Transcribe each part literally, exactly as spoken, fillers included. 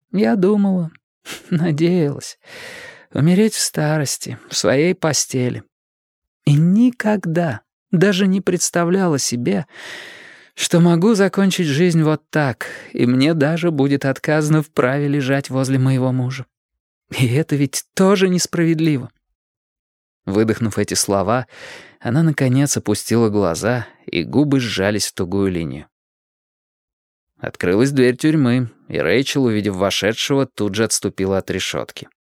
Я думала, надеялась умереть в старости, в своей постели. И никогда даже не представляла себе, что могу закончить жизнь вот так, и мне даже будет отказано в праве лежать возле моего мужа. И это ведь тоже несправедливо». Выдохнув эти слова, она, наконец, опустила глаза, и губы сжались в тугую линию. Открылась дверь тюрьмы, и Рэйчел, увидев вошедшего, тут же отступила от решетки.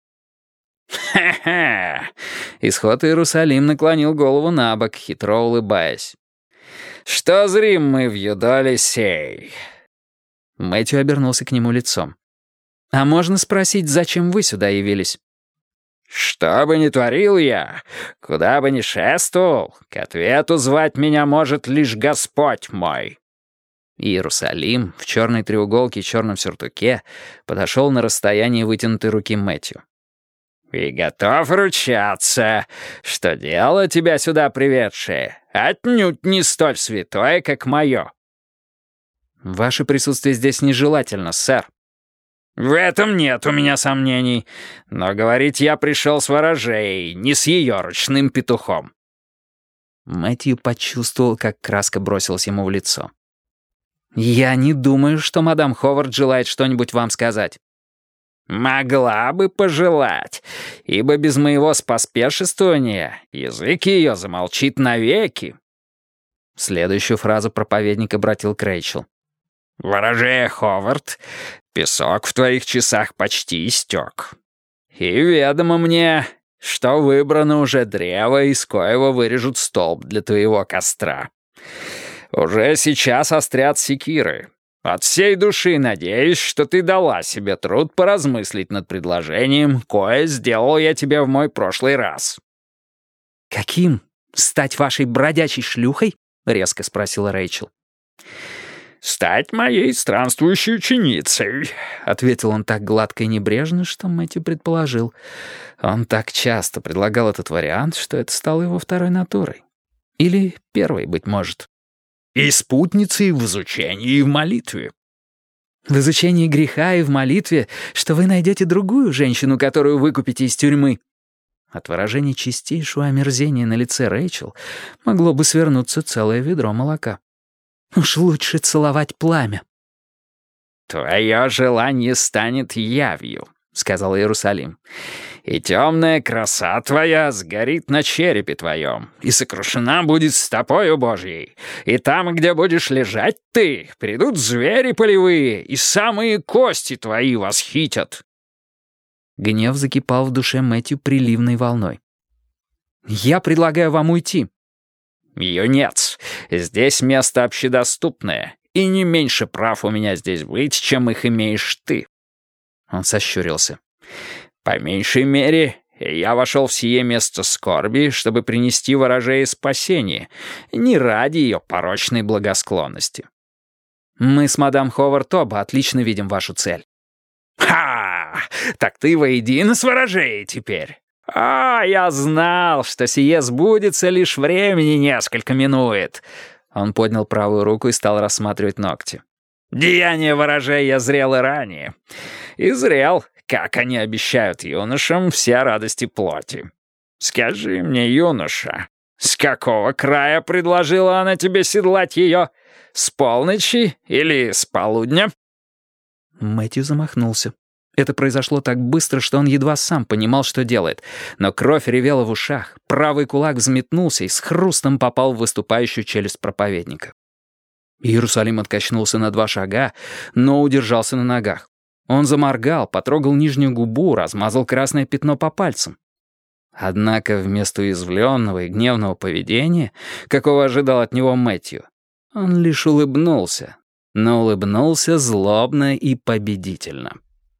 «Ха-ха!» Исход Иерусалим наклонил голову на бок, хитро улыбаясь. «Что зрим мы в юдоле сей?» Мэтью обернулся к нему лицом. «А можно спросить, зачем вы сюда явились?» «Что бы ни творил я, куда бы ни шествовал, к ответу звать меня может лишь Господь мой». Иерусалим в черной треуголке и черном сюртуке подошел на расстояние вытянутой руки Мэтью. «И готов ручаться, что дело тебя сюда приведшее отнюдь не столь святое, как мое». «Ваше присутствие здесь нежелательно, сэр». «В этом нет у меня сомнений, но говорить я пришел с ворожеей, не с ее ручным петухом». Мэтью почувствовал, как краска бросилась ему в лицо. «Я не думаю, что мадам Ховард желает что-нибудь вам сказать». «Могла бы пожелать, ибо без моего споспешествования язык ее замолчит навеки». Следующую фразу проповедник обратил к Рэйчел. «Ворожея Ховард, песок в твоих часах почти истек. И ведомо мне, что выбрано уже древо, из коего вырежут столб для твоего костра. Уже сейчас острят секиры. От всей души надеюсь, что ты дала себе труд поразмыслить над предложением, кое сделал я тебе в мой прошлый раз». «Каким? Стать вашей бродячей шлюхой?» — резко спросила Рэйчел. «Стать моей странствующей ученицей», — ответил он так гладко и небрежно, что Мэтью предположил. Он так часто предлагал этот вариант, что это стало его второй натурой. Или первой, быть может. «И спутницей в изучении и в молитве». «В изучении греха и в молитве, что вы найдете другую женщину, которую выкупите из тюрьмы». От выражения чистейшего омерзения на лице Рэйчел могло бы свернуться целое ведро молока. «Уж лучше целовать пламя». «Твое желание станет явью», — сказал Иерусалим. «И темная краса твоя сгорит на черепе твоем, и сокрушена будет стопою Божьей. И там, где будешь лежать ты, придут звери полевые, и самые кости твои восхитят». Гнев закипал в душе Мэтью приливной волной. «Я предлагаю вам уйти». «Юнец, здесь место общедоступное, и не меньше прав у меня здесь быть, чем их имеешь ты». Он сощурился. «По меньшей мере, я вошел в сие место скорби, чтобы принести ворожее спасение, не ради ее порочной благосклонности». «Мы с мадам Ховард оба отлично видим вашу цель». «Ха! Так ты воедино с ворожеей теперь? А, я знал, что сие сбудется, лишь времени несколько минует». Он поднял правую руку и стал рассматривать ногти. «Деяния ворожей я зрел и ранее. И зрел, как они обещают юношам все радости плоти. Скажи мне, юноша, с какого края предложила она тебе седлать ее? С полночи или с полудня?» Мэтью замахнулся. Это произошло так быстро, что он едва сам понимал, что делает. Но кровь ревела в ушах, правый кулак взметнулся и с хрустом попал в выступающую челюсть проповедника. Иерусалим откачнулся на два шага, но удержался на ногах. Он заморгал, потрогал нижнюю губу, размазал красное пятно по пальцам. Однако вместо уязвленного и гневного поведения, какого ожидал от него Мэтью, он лишь улыбнулся, но улыбнулся злобно и победительно.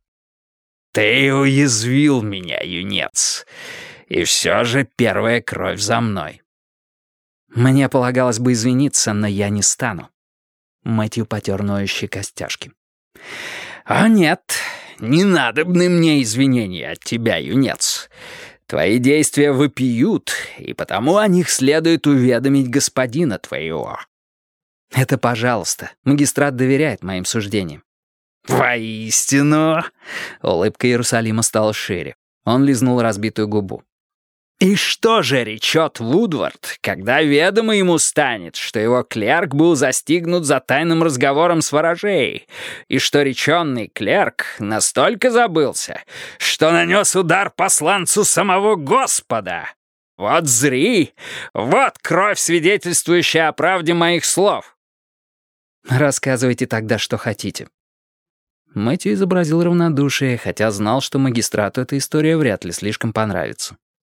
«Ты уязвил меня, юнец, и все же первая кровь за мной». «Мне полагалось бы извиниться, но я не стану». Мэтью потер ноющие костяшки. «О нет, не надобны мне извинения от тебя, юнец. Твои действия вопиют, и потому о них следует уведомить господина твоего». «Это пожалуйста. Магистрат доверяет моим суждениям». «Воистину!» Улыбка Иерусалима стала шире. Он лизнул разбитую губу. «И что же речет Вудвард, когда ведомо ему станет, что его клерк был застигнут за тайным разговором с ворожеей, и что реченный клерк настолько забылся, что нанес удар посланцу самого Господа? Вот зри! Вот кровь, свидетельствующая о правде моих слов!» «Рассказывайте тогда, что хотите». Мэтью изобразил равнодушие, хотя знал, что магистрату эта история вряд ли слишком понравится.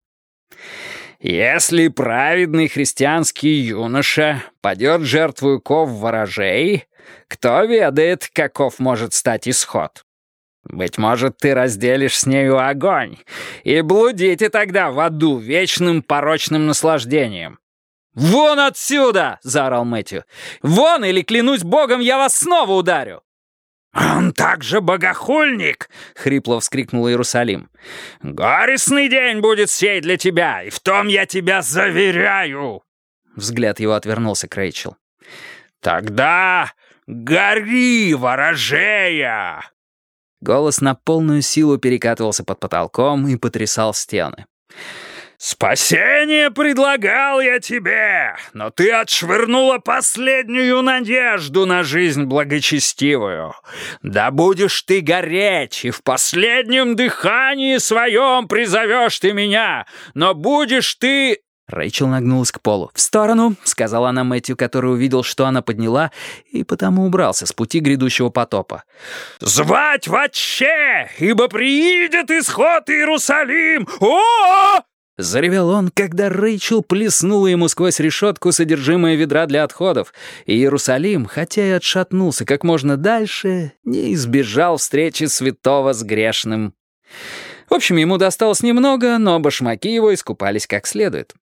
«Если праведный христианский юноша падет жертвою ков ворожей, кто ведает, каков может стать исход? Быть может, ты разделишь с нею огонь, и блудите тогда в аду вечным порочным наслаждением». «Вон отсюда!» — заорал Мэтью. «Вон, или, клянусь богом, я вас снова ударю!» «Он также богохульник!» — хрипло вскрикнул Иерусалим. «Горестный день будет сей для тебя, и в том я тебя заверяю!» Взгляд его отвернулся к Рэйчел. «Тогда гори, ворожея!» Голос на полную силу перекатывался под потолком и потрясал стены. «Спасение предлагал я тебе, но ты отшвырнула последнюю надежду на жизнь благочестивую. Да будешь ты гореть, и в последнем дыхании своем призовешь ты меня, но будешь ты...» Рэйчел нагнулась к полу. «В сторону», — сказала она Мэтью, который увидел, что она подняла, и потому убрался с пути грядущего потопа. «Звать вообще, ибо приидет исход Иерусалим! О-о-о!» Заревел он, когда Рэйчел плеснула ему сквозь решетку содержимое ведра для отходов, и Иерусалим, хотя и отшатнулся как можно дальше, не избежал встречи святого с грешным. В общем, ему досталось немного, но башмаки его искупались как следует.